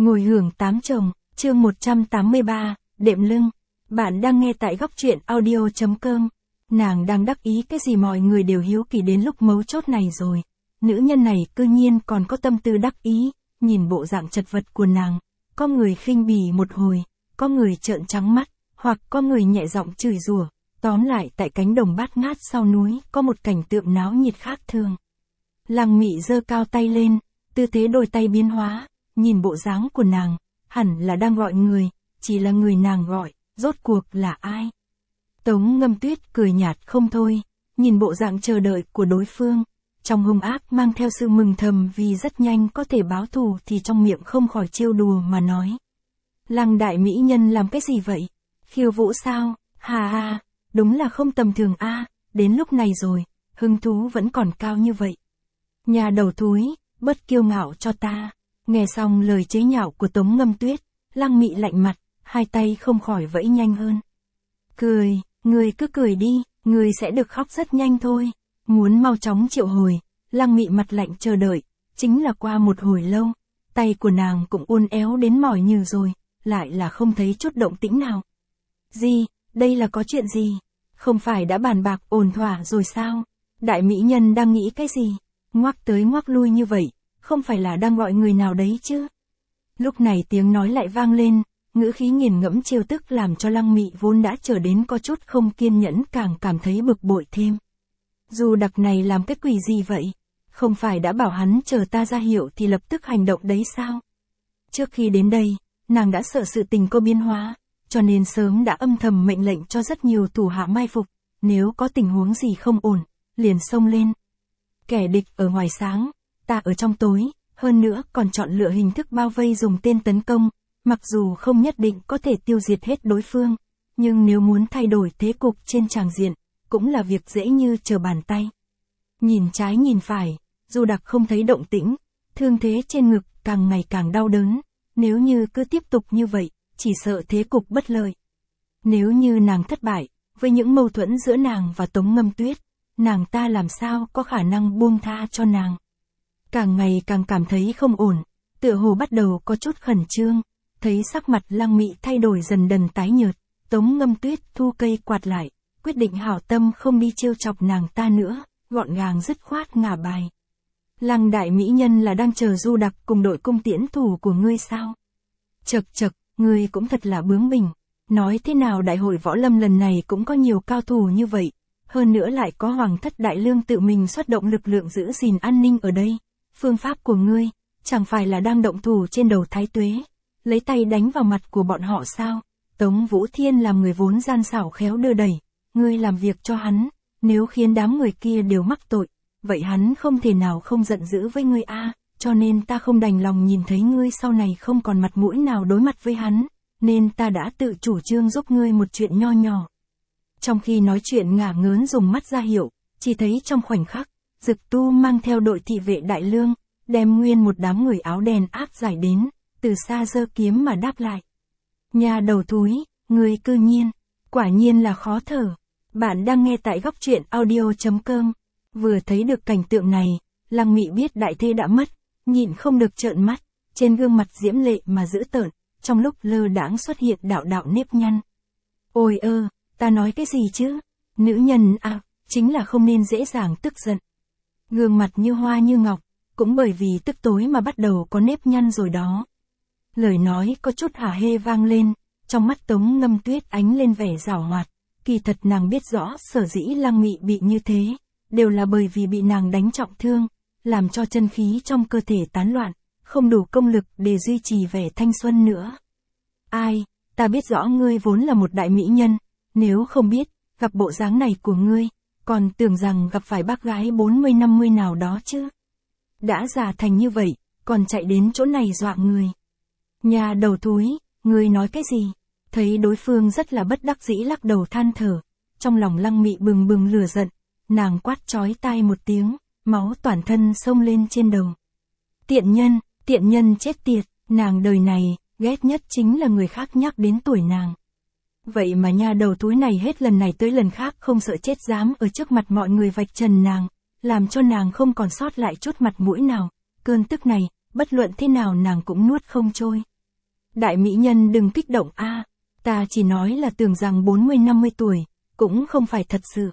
Ngồi hưởng tám chồng, chương 183, đệm lưng. Bạn đang nghe tại góc truyện audio.com. Nàng đang đắc ý cái gì mọi người đều hiếu kỳ đến lúc mấu chốt này rồi. Nữ nhân này cư nhiên còn có tâm tư đắc ý, nhìn bộ dạng chật vật của nàng. Có người khinh bỉ một hồi, có người trợn trắng mắt, hoặc có người nhẹ giọng chửi rủa. Tóm lại tại cánh đồng bát ngát sau núi có một cảnh tượng náo nhiệt khác thường. Lăng Mị giơ cao tay lên, tư thế đôi tay biến hóa, nhìn bộ dáng của nàng, hẳn là đang gọi người, chỉ là người nàng gọi, rốt cuộc là ai? Tống Ngâm Tuyết cười nhạt không thôi, nhìn bộ dạng chờ đợi của đối phương, trong hung ác mang theo sự mừng thầm vì rất nhanh có thể báo thù thì trong miệng không khỏi trêu đùa mà nói. Lăng đại mỹ nhân làm cái gì vậy? Khiêu vũ sao? Hà hà, đúng là không tầm thường a, đến lúc này rồi, hứng thú vẫn còn cao như vậy. Nhà đầu thúi, bớt kiêu ngạo cho ta. Nghe xong lời chế nhạo của Tống Ngâm Tuyết, Lăng Mị lạnh mặt, hai tay không khỏi vẫy nhanh hơn. Cười, người cứ cười đi, người sẽ được khóc rất nhanh thôi. Muốn mau chóng triệu hồi, Lăng Mị mặt lạnh chờ đợi, chính là qua một hồi lâu, tay của nàng cũng uốn éo đến mỏi nhừ rồi, lại là không thấy chút động tĩnh nào. Gì, đây là có chuyện gì? Không phải đã bàn bạc ổn thỏa rồi sao? Đại mỹ nhân đang nghĩ cái gì? Ngoắc tới ngoắc lui như vậy, không phải là đang gọi người nào đấy chứ? Lúc này tiếng nói lại vang lên, ngữ khí nghiền ngẫm trêu tức làm cho Lăng Mị vốn đã trở đến có chút không kiên nhẫn càng cảm thấy bực bội thêm. Dù đặc này làm cái quỷ gì vậy? Không phải đã bảo hắn chờ ta ra hiệu thì lập tức hành động đấy sao? Trước khi đến đây, nàng đã sợ sự tình có biến hóa, cho nên sớm đã âm thầm mệnh lệnh cho rất nhiều thủ hạ mai phục, nếu có tình huống gì không ổn, liền xông lên. Kẻ địch ở ngoài sáng, ta ở trong tối, hơn nữa còn chọn lựa hình thức bao vây dùng tên tấn công, mặc dù không nhất định có thể tiêu diệt hết đối phương, nhưng nếu muốn thay đổi thế cục trên tràng diện, cũng là việc dễ như trở bàn tay. Nhìn trái nhìn phải, dù đặc không thấy động tĩnh, thương thế trên ngực càng ngày càng đau đớn, nếu như cứ tiếp tục như vậy, chỉ sợ thế cục bất lợi. Nếu như nàng thất bại, với những mâu thuẫn giữa nàng và Tống Ngâm Tuyết, nàng ta làm sao có khả năng buông tha cho nàng. Càng ngày càng cảm thấy không ổn, tựa hồ bắt đầu có chút khẩn trương, thấy sắc mặt Lăng Mị thay đổi dần dần tái nhợt, Tống Ngâm Tuyết thu cây quạt lại, quyết định hảo tâm không đi trêu chọc nàng ta nữa, gọn gàng dứt khoát ngả bài. Lăng đại mỹ nhân là đang chờ Du Đặc cùng đội cung tiễn thủ của ngươi sao? Chậc chậc, ngươi cũng thật là bướng bỉnh, nói thế nào đại hội võ lâm lần này cũng có nhiều cao thủ như vậy, hơn nữa lại có Hoàng thất Đại Lương tự mình xuất động lực lượng giữ gìn an ninh ở đây. Phương pháp của ngươi, chẳng phải là đang động thủ trên đầu Thái Tuế, lấy tay đánh vào mặt của bọn họ sao? Tống Vũ Thiên làm người vốn gian xảo khéo đưa đẩy, ngươi làm việc cho hắn, nếu khiến đám người kia đều mắc tội, vậy hắn không thể nào không giận dữ với ngươi a, cho nên ta không đành lòng nhìn thấy ngươi sau này không còn mặt mũi nào đối mặt với hắn, nên ta đã tự chủ trương giúp ngươi một chuyện nho nhỏ. Trong khi nói chuyện ngả ngớn dùng mắt ra hiệu, chỉ thấy trong khoảnh khắc, Dực Tu mang theo đội thị vệ Đại Lương, đem nguyên một đám người áo đen áp giải đến, từ xa giơ kiếm mà đáp lại. Nhà đầu thúi, người cư nhiên, quả nhiên là khó thở. Bạn đang nghe tại góc truyện audio.com. Vừa thấy được cảnh tượng này, Lăng Mị biết đại thê đã mất, nhịn không được trợn mắt, trên gương mặt diễm lệ mà dữ tợn, trong lúc lơ đãng xuất hiện đạo đạo nếp nhăn. Ôi ơ, ta nói cái gì chứ? Nữ nhân à, chính là không nên dễ dàng tức giận. Gương mặt như hoa như ngọc, cũng bởi vì tức tối mà bắt đầu có nếp nhăn rồi đó. Lời nói có chút hả hê vang lên, trong mắt Tống Ngâm Tuyết ánh lên vẻ giảo hoạt, kỳ thật nàng biết rõ sở dĩ Lăng Mị bị như thế, đều là bởi vì bị nàng đánh trọng thương, làm cho chân khí trong cơ thể tán loạn, không đủ công lực để duy trì vẻ thanh xuân nữa. Ai, ta biết rõ ngươi vốn là một đại mỹ nhân, nếu không biết, gặp bộ dáng này của ngươi, còn tưởng rằng gặp phải bác gái 40-50 nào đó chứ. Đã già thành như vậy, còn chạy đến chỗ này dọa người. Nhà đầu thúi, ngươi nói cái gì? Thấy đối phương rất là bất đắc dĩ lắc đầu than thở, trong lòng Lăng Mị bừng bừng lửa giận, nàng quát chói tai một tiếng, máu toàn thân xông lên trên đầu. Tiện nhân chết tiệt, nàng đời này, ghét nhất chính là người khác nhắc đến tuổi nàng. Vậy mà nhà đầu thúi này hết lần này tới lần khác không sợ chết dám ở trước mặt mọi người vạch trần nàng, làm cho nàng không còn sót lại chút mặt mũi nào, cơn tức này, bất luận thế nào nàng cũng nuốt không trôi. Đại mỹ nhân đừng kích động a, ta chỉ nói là tưởng rằng 40-50 tuổi, cũng không phải thật sự.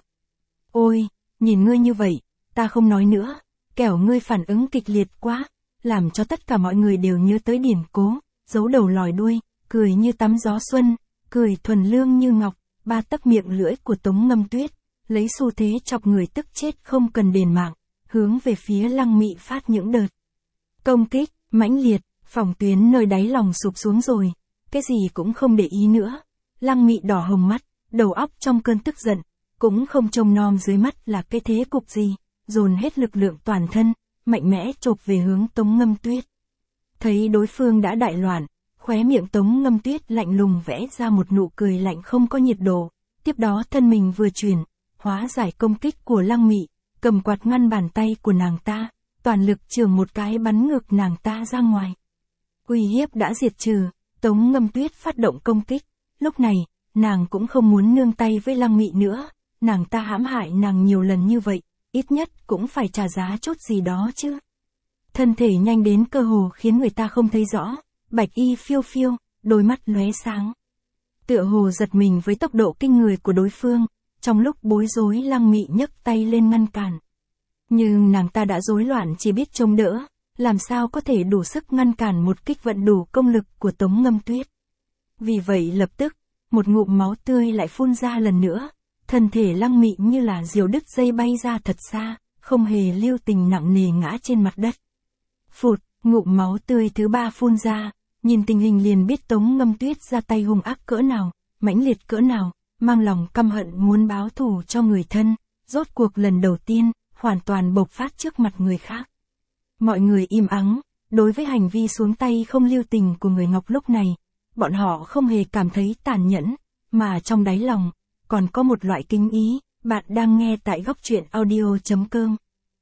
Ôi, nhìn ngươi như vậy, ta không nói nữa, kẻo ngươi phản ứng kịch liệt quá, làm cho tất cả mọi người đều nhớ tới điển cố, giấu đầu lòi đuôi, cười như tắm gió xuân, cười thuần lương như ngọc, ba tấc miệng lưỡi của Tống Ngâm Tuyết, lấy xu thế chọc người tức chết không cần đền mạng, hướng về phía Lăng Mị phát những đợt công kích mãnh liệt. Phòng Tuyến nơi đáy lòng sụp xuống rồi, cái gì cũng không để ý nữa. Lăng Mị đỏ hồng mắt, đầu óc trong cơn tức giận, cũng không trông nom dưới mắt là cái thế cục gì, dồn hết lực lượng toàn thân, mạnh mẽ chộp về hướng Tống Ngâm Tuyết. Thấy đối phương đã đại loạn, khóe miệng Tống Ngâm Tuyết lạnh lùng vẽ ra một nụ cười lạnh không có nhiệt độ, tiếp đó thân mình vừa chuyển, hóa giải công kích của Lăng Mị, cầm quạt ngăn bàn tay của nàng ta, toàn lực chưởng một cái bắn ngược nàng ta ra ngoài. Uy hiếp đã diệt trừ, Tống Ngâm Tuyết phát động công kích, lúc này, nàng cũng không muốn nương tay với Lăng Mị nữa, nàng ta hãm hại nàng nhiều lần như vậy, ít nhất cũng phải trả giá chút gì đó chứ. Thân thể nhanh đến cơ hồ khiến người ta không thấy rõ, bạch y phiêu phiêu, đôi mắt lóe sáng. Tựa hồ giật mình với tốc độ kinh người của đối phương, trong lúc bối rối Lăng Mị nhấc tay lên ngăn cản. Nhưng nàng ta đã rối loạn chỉ biết chống đỡ, làm sao có thể đủ sức ngăn cản một kích vận đủ công lực của Tống Ngâm Tuyết. Vì vậy lập tức, một ngụm máu tươi lại phun ra lần nữa, thân thể Lăng Mị như là diều đứt dây bay ra thật xa, không hề lưu tình nặng nề ngã trên mặt đất. Phụt, ngụm máu tươi thứ ba phun ra, nhìn tình hình liền biết Tống Ngâm Tuyết ra tay hung ác cỡ nào, mãnh liệt cỡ nào, mang lòng căm hận muốn báo thù cho người thân, rốt cuộc lần đầu tiên, hoàn toàn bộc phát trước mặt người khác. Mọi người im ắng, đối với hành vi xuống tay không lưu tình của người Ngọc lúc này, bọn họ không hề cảm thấy tàn nhẫn, mà trong đáy lòng, còn có một loại kính ý. Bạn đang nghe tại Góc Truyện Audio.com.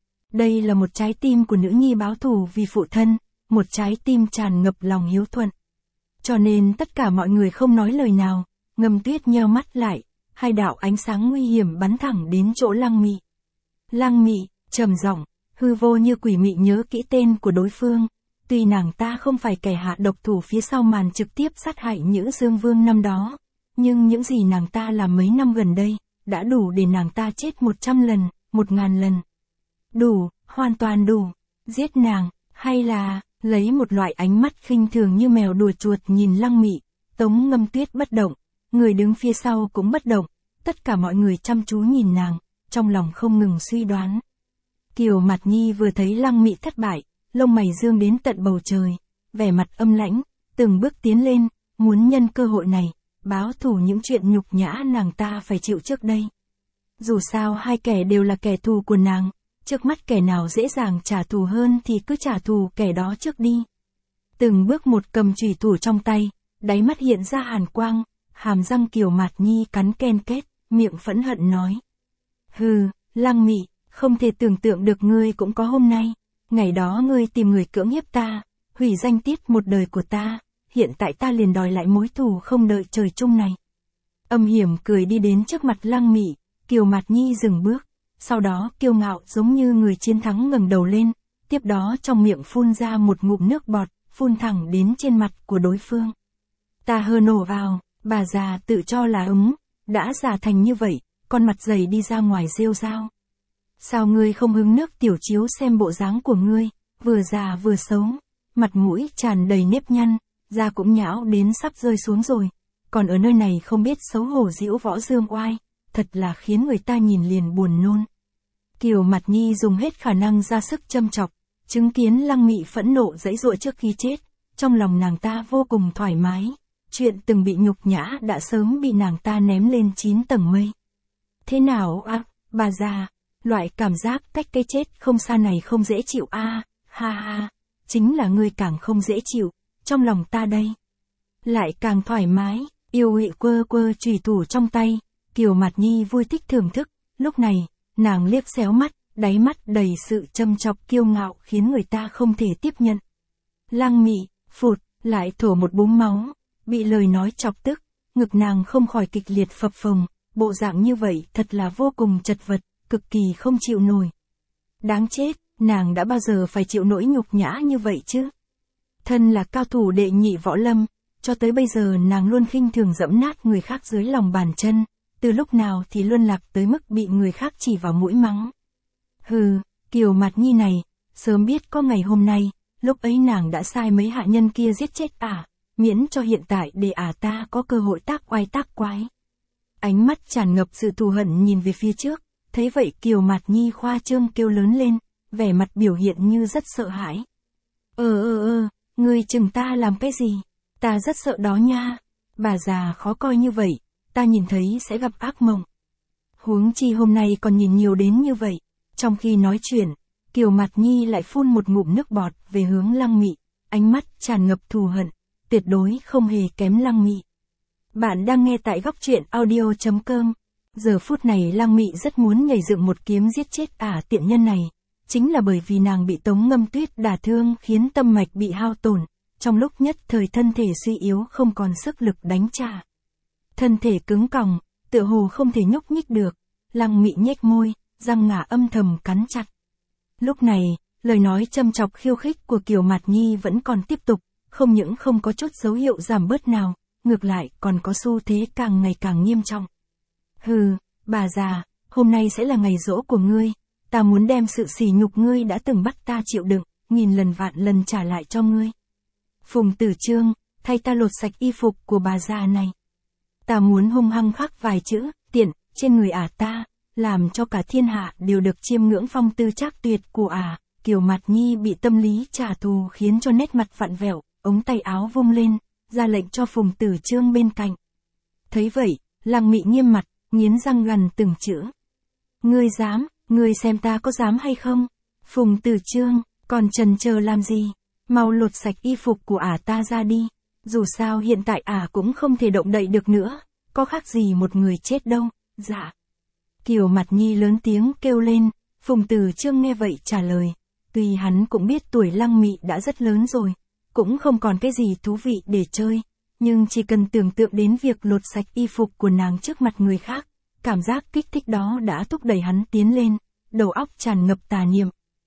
Đây là một trái tim của nữ nhi báo thù vì phụ thân, một trái tim tràn ngập lòng hiếu thuận. Cho nên tất cả mọi người không nói lời nào, Ngâm Tuyết nheo mắt lại, hai đạo ánh sáng nguy hiểm bắn thẳng đến chỗ Lăng Mị. Lăng Mị, trầm giọng, hư vô như quỷ mị nhớ kỹ tên của đối phương, tuy nàng ta không phải kẻ hạ độc thủ phía sau màn trực tiếp sát hại Nhữ Dương Vương năm đó, nhưng những gì nàng ta làm mấy năm gần đây, đã đủ để nàng ta chết 100 lần, 1000 lần. Đủ, hoàn toàn đủ. Giết nàng, hay là, lấy một loại ánh mắt khinh thường như mèo đùa chuột nhìn Lăng Mị, Tống Ngâm Tuyết bất động, người đứng phía sau cũng bất động, tất cả mọi người chăm chú nhìn nàng, trong lòng không ngừng suy đoán. Kiều Mạt Nhi vừa thấy Lăng Mị thất bại, lông mày dương đến tận bầu trời, vẻ mặt âm lãnh, từng bước tiến lên, muốn nhân cơ hội này, báo thù những chuyện nhục nhã nàng ta phải chịu trước đây. Dù sao hai kẻ đều là kẻ thù của nàng, trước mắt kẻ nào dễ dàng trả thù hơn thì cứ trả thù kẻ đó trước đi. Từng bước một cầm chùy thủ trong tay, đáy mắt hiện ra hàn quang, hàm răng Kiều Mạt Nhi cắn ken két, miệng phẫn hận nói. Hừ, Lăng Mị, không thể tưởng tượng được ngươi cũng có hôm nay, ngày đó ngươi tìm người cưỡng hiếp ta, hủy danh tiết một đời của ta, hiện tại ta liền đòi lại mối thù không đợi trời chung này. Âm hiểm cười đi đến trước mặt Lăng Mị, Kiều Mạt Nhi dừng bước, sau đó kiêu ngạo giống như người chiến thắng ngẩng đầu lên, tiếp đó trong miệng phun ra một ngụm nước bọt, phun thẳng đến trên mặt của đối phương. Ta hơ nổ vào, bà già tự cho là đã già thành như vậy, con mặt dày đi ra ngoài rêu rao. Sao ngươi không hứng nước tiểu chiếu xem bộ dáng của ngươi, vừa già vừa xấu, mặt mũi tràn đầy nếp nhăn, da cũng nhão đến sắp rơi xuống rồi, còn ở nơi này không biết xấu hổ giễu võ dương oai, thật là khiến người ta nhìn liền buồn nôn. Kiều Mạt Nhi dùng hết khả năng ra sức châm chọc, chứng kiến Lăng Mị phẫn nộ giãy giụa trước khi chết, trong lòng nàng ta vô cùng thoải mái, chuyện từng bị nhục nhã đã sớm bị nàng ta ném lên 9 tầng mây. Thế nào bà già, loại cảm giác cách cái chết không xa này không dễ chịu ha ha, chính là ngươi càng không dễ chịu, trong lòng ta đây. Lại càng thoải mái, yêu uỵ quơ quơ chùy thủ trong tay, Kiều Mạt Nhi vui thích thưởng thức, lúc này, nàng liếc xéo mắt, đáy mắt đầy sự châm chọc kiêu ngạo khiến người ta không thể tiếp nhận. Lăng Mị, phụt, lại thổ một búng máu, bị lời nói chọc tức, ngực nàng không khỏi kịch liệt phập phồng, bộ dạng như vậy thật là vô cùng chật vật, cực kỳ không chịu nổi. Đáng chết, nàng đã bao giờ phải chịu nỗi nhục nhã như vậy chứ? Thân là cao thủ đệ nhị võ lâm, cho tới bây giờ nàng luôn khinh thường dẫm nát người khác dưới lòng bàn chân, từ lúc nào thì luân lạc tới mức bị người khác chỉ vào mũi mắng. Hừ, Kiều Mạt Nhi này, sớm biết có ngày hôm nay, lúc ấy nàng đã sai mấy hạ nhân kia giết chết miễn cho hiện tại để ta có cơ hội tác oai tác quái. Ánh mắt tràn ngập sự thù hận nhìn về phía trước, thấy vậy Kiều Mạt Nhi khoa trương kêu lớn lên, vẻ mặt biểu hiện như rất sợ hãi. Ngươi chừng ta làm cái gì? Ta rất sợ đó nha. Bà già khó coi như vậy, ta nhìn thấy sẽ gặp ác mộng. Huống chi hôm nay còn nhìn nhiều đến như vậy. Trong khi nói chuyện, Kiều Mạt Nhi lại phun một ngụm nước bọt về hướng Lăng Mị, ánh mắt tràn ngập thù hận, tuyệt đối không hề kém Lăng Mị. Bạn đang nghe tại góc truyện audio.com. Giờ phút này Lăng Mị rất muốn nhảy dựng một kiếm giết chết tiện nhân này. Chính là bởi vì nàng bị Tống Ngâm Tuyết đả thương khiến tâm mạch bị hao tổn, trong lúc nhất thời thân thể suy yếu không còn sức lực đánh trả. Thân thể cứng còng, tựa hồ không thể nhúc nhích được, Lăng Mị nhếch môi, răng ngà âm thầm cắn chặt. Lúc này, lời nói châm chọc khiêu khích của Kiều Mạt Nhi vẫn còn tiếp tục, không những không có chút dấu hiệu giảm bớt nào, ngược lại còn có xu thế càng ngày càng nghiêm trọng. Hừ, bà già, hôm nay sẽ là ngày giỗ của ngươi, ta muốn đem sự sỉ nhục ngươi đã từng bắt ta chịu đựng, nghìn lần vạn lần trả lại cho ngươi. Phùng Tử Chương, thay ta lột sạch y phục của bà già này. Ta muốn hung hăng khắc vài chữ, tiện, trên người ta, làm cho cả thiên hạ đều được chiêm ngưỡng phong tư trác tuyệt của Kiều Mạt Nhi bị tâm lý trả thù khiến cho nét mặt vặn vẹo, ống tay áo vung lên, ra lệnh cho Phùng Tử Chương bên cạnh. Thấy vậy, Lăng Mị nghiêm mặt, nghiến răng gằn từng chữ. Ngươi dám, ngươi xem ta có dám hay không? Phùng Tử Chương, còn chần chờ làm gì? Mau lột sạch y phục của ta ra đi. Dù sao hiện tại cũng không thể động đậy được nữa, có khác gì một người chết đâu. Dạ. Kiều Mạt Nhi lớn tiếng kêu lên, Phùng Tử Chương nghe vậy trả lời. Tuy hắn cũng biết tuổi Lăng Mị đã rất lớn rồi, cũng không còn cái gì thú vị để chơi, nhưng chỉ cần tưởng tượng đến việc lột sạch y phục của nàng trước mặt người khác, cảm giác kích thích đó đã thúc đẩy hắn tiến lên, đầu óc tràn ngập tà niệm.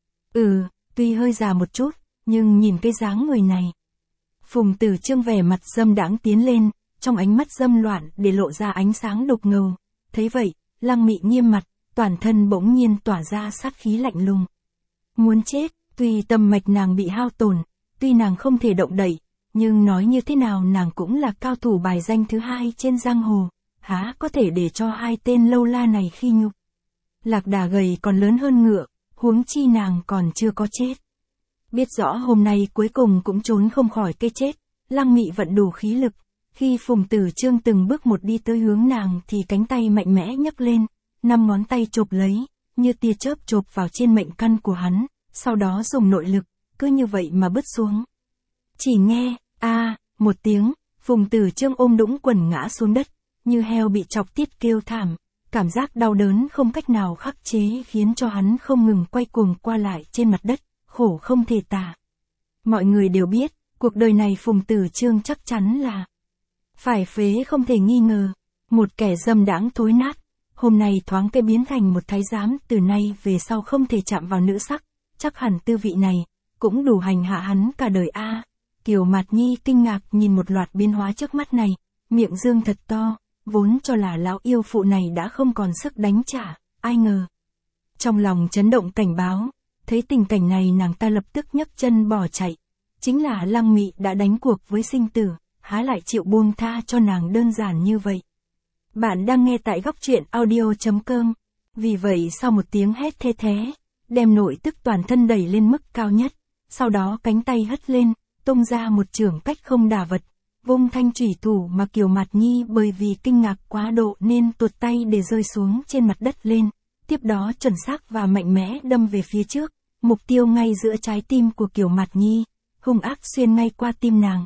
Tuy hơi già một chút, nhưng nhìn cái dáng người này. Phùng Tử Chương vẻ mặt dâm đãng tiến lên, trong ánh mắt dâm loạn để lộ ra ánh sáng đục ngầu. Thấy vậy, Lăng Mị nghiêm mặt, toàn thân bỗng nhiên tỏa ra sát khí lạnh lùng. Muốn chết, tuy tâm mạch nàng bị hao tổn, tuy nàng không thể động đậy, nhưng nói như thế nào nàng cũng là cao thủ bài danh thứ hai trên giang hồ, há có thể để cho hai tên lâu la này khi nhục. Lạc đà gầy còn lớn hơn ngựa, huống chi nàng còn chưa có chết. Biết rõ hôm nay cuối cùng cũng trốn không khỏi cái chết, Lăng Mị vận đủ khí lực, khi Phùng Tử Chương từng bước một đi tới hướng nàng thì cánh tay mạnh mẽ nhấc lên, 5 ngón tay chộp lấy, như tia chớp chộp vào trên mệnh căn của hắn, sau đó dùng nội lực, cứ như vậy mà bứt xuống. Chỉ nghe, một tiếng, Phùng Tử Chương ôm đũng quần ngã xuống đất, như heo bị chọc tiết kêu thảm, cảm giác đau đớn không cách nào khắc chế khiến cho hắn không ngừng quay cuồng qua lại trên mặt đất, khổ không thể tả. Mọi người đều biết, cuộc đời này Phùng Tử Chương chắc chắn là phải phế không thể nghi ngờ, một kẻ dâm đãng thối nát, hôm nay thoáng cái biến thành một thái giám, từ nay về sau không thể chạm vào nữ sắc, chắc hẳn tư vị này cũng đủ hành hạ hắn cả đời Kiều Mạt Nhi kinh ngạc nhìn một loạt biến hóa trước mắt này, miệng dương thật to, vốn cho là lão yêu phụ này đã không còn sức đánh trả, ai ngờ. Trong lòng chấn động cảnh báo, thấy tình cảnh này nàng ta lập tức nhấc chân bỏ chạy, chính là Lăng Mị đã đánh cuộc với sinh tử, há lại chịu buông tha cho nàng đơn giản như vậy. Bạn đang nghe tại góc truyện audio.com, vì vậy sau một tiếng hét thê thé, đem nội tức toàn thân đẩy lên mức cao nhất, sau đó cánh tay hất lên, tung ra một chưởng cách không đả vật, vung thanh chủy thủ mà Kiều Mạt Nhi bởi vì kinh ngạc quá độ nên tuột tay để rơi xuống trên mặt đất lên, tiếp đó chuẩn xác và mạnh mẽ đâm về phía trước, mục tiêu ngay giữa trái tim của Kiều Mạt Nhi, hung ác xuyên ngay qua tim nàng.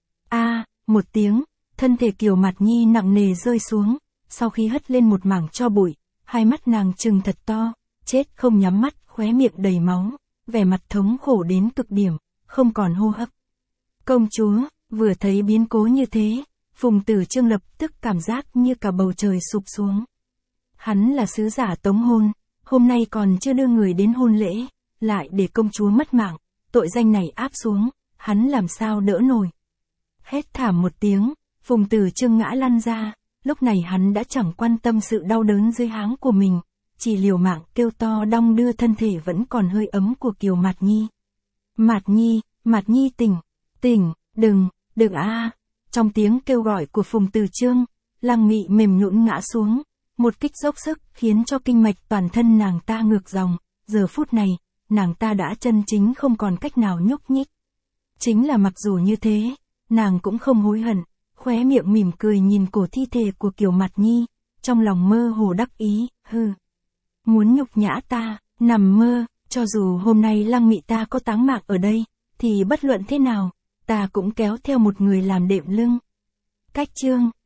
Một tiếng, thân thể Kiều Mạt Nhi nặng nề rơi xuống, sau khi hất lên một mảng tro bụi, hai mắt nàng trừng thật to, chết không nhắm mắt, khóe miệng đầy máu, vẻ mặt thống khổ đến cực điểm, không còn hô hấp. Công chúa, vừa thấy biến cố như thế, Phùng Tử Chương lập tức cảm giác như cả bầu trời sụp xuống. Hắn là sứ giả tống hôn, hôm nay còn chưa đưa người đến hôn lễ, lại để công chúa mất mạng, tội danh này áp xuống, hắn làm sao đỡ nổi. Hét thảm một tiếng, Phùng Tử Chương ngã lăn ra, lúc này hắn đã chẳng quan tâm sự đau đớn dưới háng của mình, chỉ liều mạng kêu to đong đưa thân thể vẫn còn hơi ấm của Kiều Mạt Nhi. Mạt Nhi tỉnh, đừng a. Trong tiếng kêu gọi của Phùng Tử Chương, Lăng Mị mềm nhũn ngã xuống, một kích dốc sức khiến cho kinh mạch toàn thân nàng ta ngược dòng, giờ phút này, nàng ta đã chân chính không còn cách nào nhúc nhích. Chính là mặc dù như thế, nàng cũng không hối hận, khóe miệng mỉm cười nhìn cổ thi thể của Kiều Mạt Nhi, trong lòng mơ hồ đắc ý, muốn nhục nhã ta, nằm mơ, cho dù hôm nay Lăng Mị ta có táng mạng ở đây, thì bất luận thế nào, ta cũng kéo theo một người làm đệm lưng. Cách chương